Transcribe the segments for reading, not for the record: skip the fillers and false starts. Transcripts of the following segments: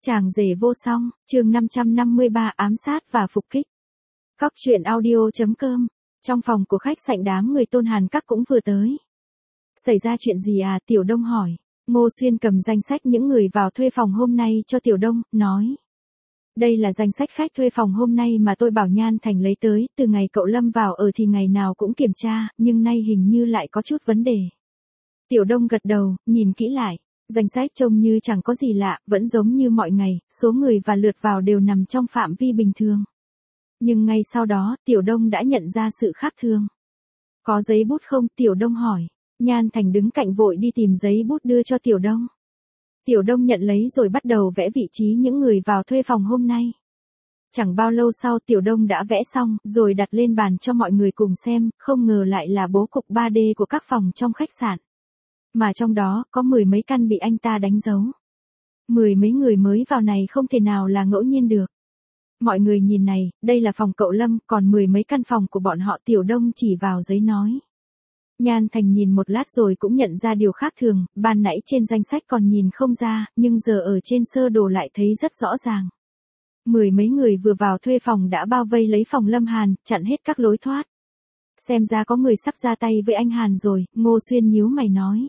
Chàng rể vô song, chương 553 ám sát và phục kích. Cóc truyện audio.com. Trong phòng của khách sạn đám người Tôn Hàn Các cũng vừa tới. Xảy ra chuyện gì à? Tiểu Đông hỏi. Ngô Xuyên cầm danh sách những người vào thuê phòng hôm nay cho Tiểu Đông, nói. Đây là danh sách khách thuê phòng hôm nay mà tôi bảo Nhan Thành lấy tới, từ ngày cậu Lâm vào ở thì ngày nào cũng kiểm tra, nhưng nay hình như lại có chút vấn đề. Tiểu Đông gật đầu, nhìn kỹ lại. Danh sách trông như chẳng có gì lạ, vẫn giống như mọi ngày, số người và lượt vào đều nằm trong phạm vi bình thường. Nhưng ngay sau đó, Tiểu Đông đã nhận ra sự khác thường. Có giấy bút không? Tiểu Đông hỏi. Nhan Thành đứng cạnh vội đi tìm giấy bút đưa cho Tiểu Đông. Tiểu Đông nhận lấy rồi bắt đầu vẽ vị trí những người vào thuê phòng hôm nay. Chẳng bao lâu sau Tiểu Đông đã vẽ xong, rồi đặt lên bàn cho mọi người cùng xem, không ngờ lại là bố cục 3D của các phòng trong khách sạn. Mà trong đó, có 10 mấy căn bị anh ta đánh dấu. 10 mấy người mới vào này không thể nào là ngẫu nhiên được. Mọi người nhìn này, đây là phòng cậu Lâm, còn 10 mấy căn phòng của bọn họ. Tiểu Đông chỉ vào giấy nói. Nhan Thành nhìn một lát rồi cũng nhận ra điều khác thường, ban nãy trên danh sách còn nhìn không ra, nhưng giờ ở trên sơ đồ lại thấy rất rõ ràng. 10 mấy người vừa vào thuê phòng đã bao vây lấy phòng Lâm Hàn, chặn hết các lối thoát. Xem ra có người sắp ra tay với anh Hàn rồi, Ngô Xuyên nhíu mày nói.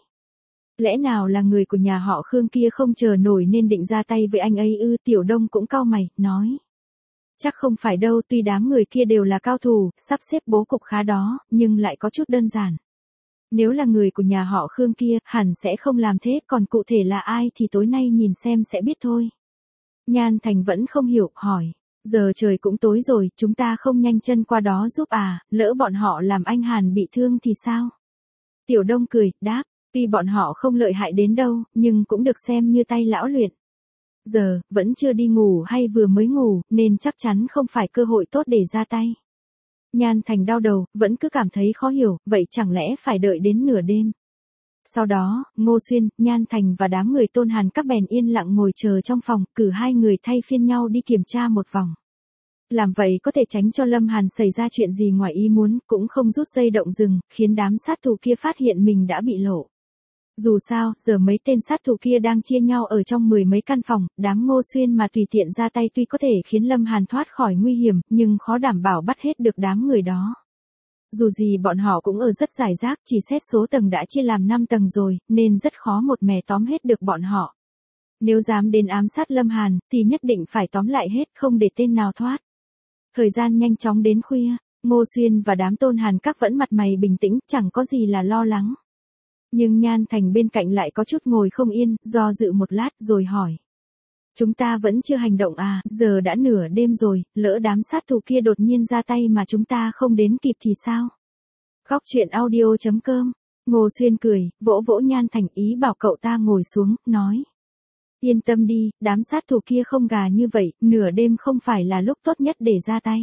Lẽ nào là người của nhà họ Khương kia không chờ nổi nên định ra tay với anh ấy ư? Tiểu Đông cũng cau mày, nói. Chắc không phải đâu, tuy đám người kia đều là cao thủ, sắp xếp bố cục khá đó, nhưng lại có chút đơn giản. Nếu là người của nhà họ Khương kia, hẳn sẽ không làm thế, còn cụ thể là ai thì tối nay nhìn xem sẽ biết thôi. Nhan Thành vẫn không hiểu, hỏi. Giờ trời cũng tối rồi, chúng ta không nhanh chân qua đó giúp à, lỡ bọn họ làm anh Hàn bị thương thì sao? Tiểu Đông cười, đáp. Tuy bọn họ không lợi hại đến đâu, nhưng cũng được xem như tay lão luyện. Giờ, vẫn chưa đi ngủ hay vừa mới ngủ, nên chắc chắn không phải cơ hội tốt để ra tay. Nhan Thành đau đầu, vẫn cứ cảm thấy khó hiểu, vậy chẳng lẽ phải đợi đến nửa đêm. Sau đó, Ngô Xuyên, Nhan Thành và đám người Tôn Hàn Các bèn yên lặng ngồi chờ trong phòng, cử hai người thay phiên nhau đi kiểm tra một vòng. Làm vậy có thể tránh cho Lâm Hàn xảy ra chuyện gì ngoài ý muốn, cũng không rút dây động rừng, khiến đám sát thủ kia phát hiện mình đã bị lộ. Dù sao, giờ mấy tên sát thủ kia đang chia nhau ở trong 10 mấy căn phòng, đám Ngô Xuyên mà tùy tiện ra tay tuy có thể khiến Lâm Hàn thoát khỏi nguy hiểm, nhưng khó đảm bảo bắt hết được đám người đó. Dù gì bọn họ cũng ở rất rải rác, chỉ xét số tầng đã chia làm 5 tầng rồi, nên rất khó một mẻ tóm hết được bọn họ. Nếu dám đến ám sát Lâm Hàn, thì nhất định phải tóm lại hết, không để tên nào thoát. Thời gian nhanh chóng đến khuya, Ngô Xuyên và đám Tôn Hàn Các vẫn mặt mày bình tĩnh, chẳng có gì là lo lắng. Nhưng Nhan Thành bên cạnh lại có chút ngồi không yên, do dự một lát rồi hỏi. Chúng ta vẫn chưa hành động à, giờ đã nửa đêm rồi, lỡ đám sát thủ kia đột nhiên ra tay mà chúng ta không đến kịp thì sao? Cóc truyện audio.com. Ngô Xuyên cười, vỗ vỗ Nhan Thành, ý bảo cậu ta ngồi xuống, nói. Yên tâm đi, đám sát thủ kia không gà như vậy, nửa đêm không phải là lúc tốt nhất để ra tay.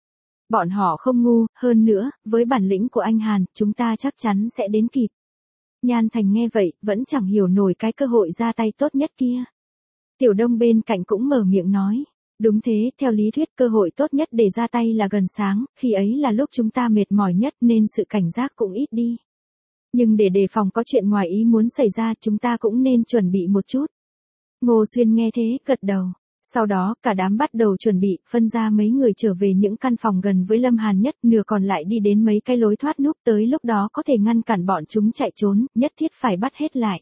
Bọn họ không ngu, hơn nữa, với bản lĩnh của anh Hàn, chúng ta chắc chắn sẽ đến kịp. Nhan Thành nghe vậy, vẫn chẳng hiểu nổi cái cơ hội ra tay tốt nhất kia. Tiểu Đông bên cạnh cũng mở miệng nói. Đúng thế, theo lý thuyết cơ hội tốt nhất để ra tay là gần sáng, khi ấy là lúc chúng ta mệt mỏi nhất nên sự cảnh giác cũng ít đi. Nhưng để đề phòng có chuyện ngoài ý muốn xảy ra chúng ta cũng nên chuẩn bị một chút. Ngô Xuyên nghe thế, gật đầu. Sau đó, cả đám bắt đầu chuẩn bị, phân ra mấy người trở về những căn phòng gần với Lâm Hàn nhất, nửa còn lại đi đến mấy cái lối thoát núp, tới lúc đó có thể ngăn cản bọn chúng chạy trốn, nhất thiết phải bắt hết lại.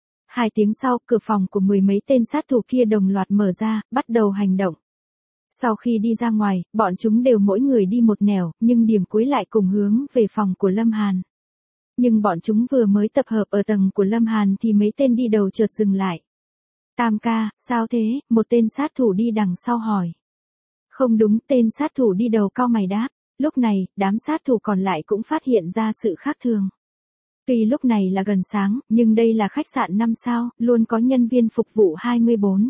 2 tiếng sau, cửa phòng của 10 mấy tên sát thủ kia đồng loạt mở ra, bắt đầu hành động. Sau khi đi ra ngoài, bọn chúng đều mỗi người đi một nẻo, nhưng điểm cuối lại cùng hướng về phòng của Lâm Hàn. Nhưng bọn chúng vừa mới tập hợp ở tầng của Lâm Hàn thì mấy tên đi đầu chợt dừng lại. Tam ca, sao thế? Một tên sát thủ đi đằng sau hỏi. Không đúng, tên sát thủ đi đầu cau mày đáp. Lúc này, đám sát thủ còn lại cũng phát hiện ra sự khác thường. Tuy lúc này là gần sáng, nhưng đây là khách sạn 5 sao, luôn có nhân viên phục vụ 24.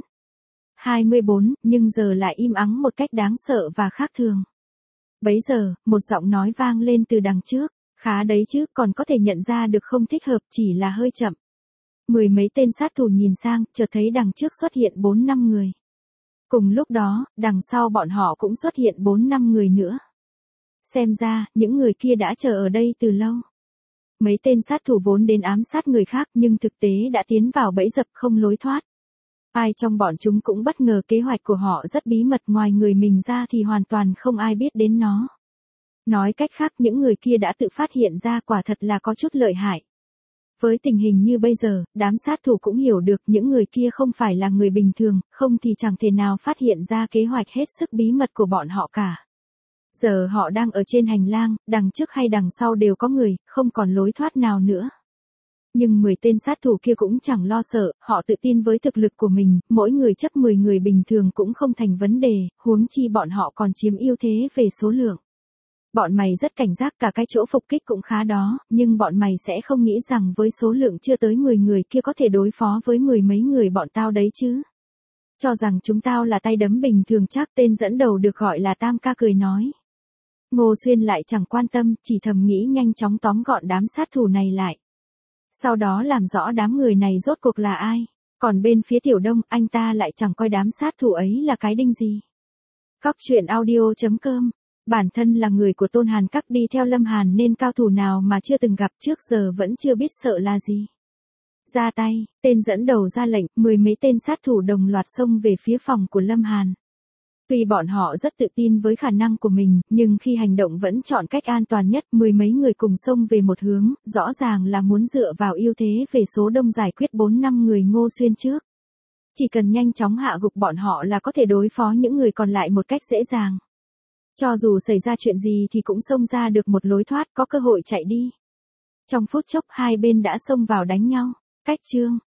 24, nhưng giờ lại im ắng một cách đáng sợ và khác thường. Bấy giờ, một giọng nói vang lên từ đằng trước. Khá đấy chứ, còn có thể nhận ra được không thích hợp, chỉ là hơi chậm. 10 mấy tên sát thủ nhìn sang, chợt thấy đằng trước xuất hiện 4-5 người. Cùng lúc đó, đằng sau bọn họ cũng xuất hiện 4-5 người nữa. Xem ra, những người kia đã chờ ở đây từ lâu. Mấy tên sát thủ vốn đến ám sát người khác nhưng thực tế đã tiến vào bẫy dập không lối thoát. Ai trong bọn chúng cũng bất ngờ kế hoạch của họ rất bí mật, ngoài người mình ra thì hoàn toàn không ai biết đến nó. Nói cách khác, những người kia đã tự phát hiện ra, quả thật là có chút lợi hại. Với tình hình như bây giờ, đám sát thủ cũng hiểu được những người kia không phải là người bình thường, không thì chẳng thể nào phát hiện ra kế hoạch hết sức bí mật của bọn họ cả. Giờ họ đang ở trên hành lang, đằng trước hay đằng sau đều có người, không còn lối thoát nào nữa. Nhưng 10 tên sát thủ kia cũng chẳng lo sợ, họ tự tin với thực lực của mình, mỗi người chấp 10 người bình thường cũng không thành vấn đề, huống chi bọn họ còn chiếm ưu thế về số lượng. Bọn mày rất cảnh giác, cả cái chỗ phục kích cũng khá đó, nhưng bọn mày sẽ không nghĩ rằng với số lượng chưa tới 10 người kia có thể đối phó với 10 mấy người bọn tao đấy chứ. Cho rằng chúng tao là tay đấm bình thường chắc, tên dẫn đầu được gọi là Tam Ca cười nói. Ngô Xuyên lại chẳng quan tâm, chỉ thầm nghĩ nhanh chóng tóm gọn đám sát thủ này lại. Sau đó làm rõ đám người này rốt cuộc là ai. Còn bên phía Tiểu Đông, anh ta lại chẳng coi đám sát thủ ấy là cái đinh gì. Cóc truyện audio.com. Bản thân là người của Tôn Hàn Các, đi theo Lâm Hàn nên cao thủ nào mà chưa từng gặp trước giờ vẫn chưa biết sợ là gì. Ra tay, tên dẫn đầu ra lệnh, 10 mấy tên sát thủ đồng loạt xông về phía phòng của Lâm Hàn. Tuy bọn họ rất tự tin với khả năng của mình, nhưng khi hành động vẫn chọn cách an toàn nhất, 10 mấy người cùng xông về một hướng, rõ ràng là muốn dựa vào ưu thế về số đông giải quyết 4-5 người Ngô Xuyên trước. Chỉ cần nhanh chóng hạ gục bọn họ là có thể đối phó những người còn lại một cách dễ dàng. Cho dù xảy ra chuyện gì thì cũng xông ra được một lối thoát, có cơ hội chạy đi. Trong phút chốc hai bên đã xông vào đánh nhau. Cách chương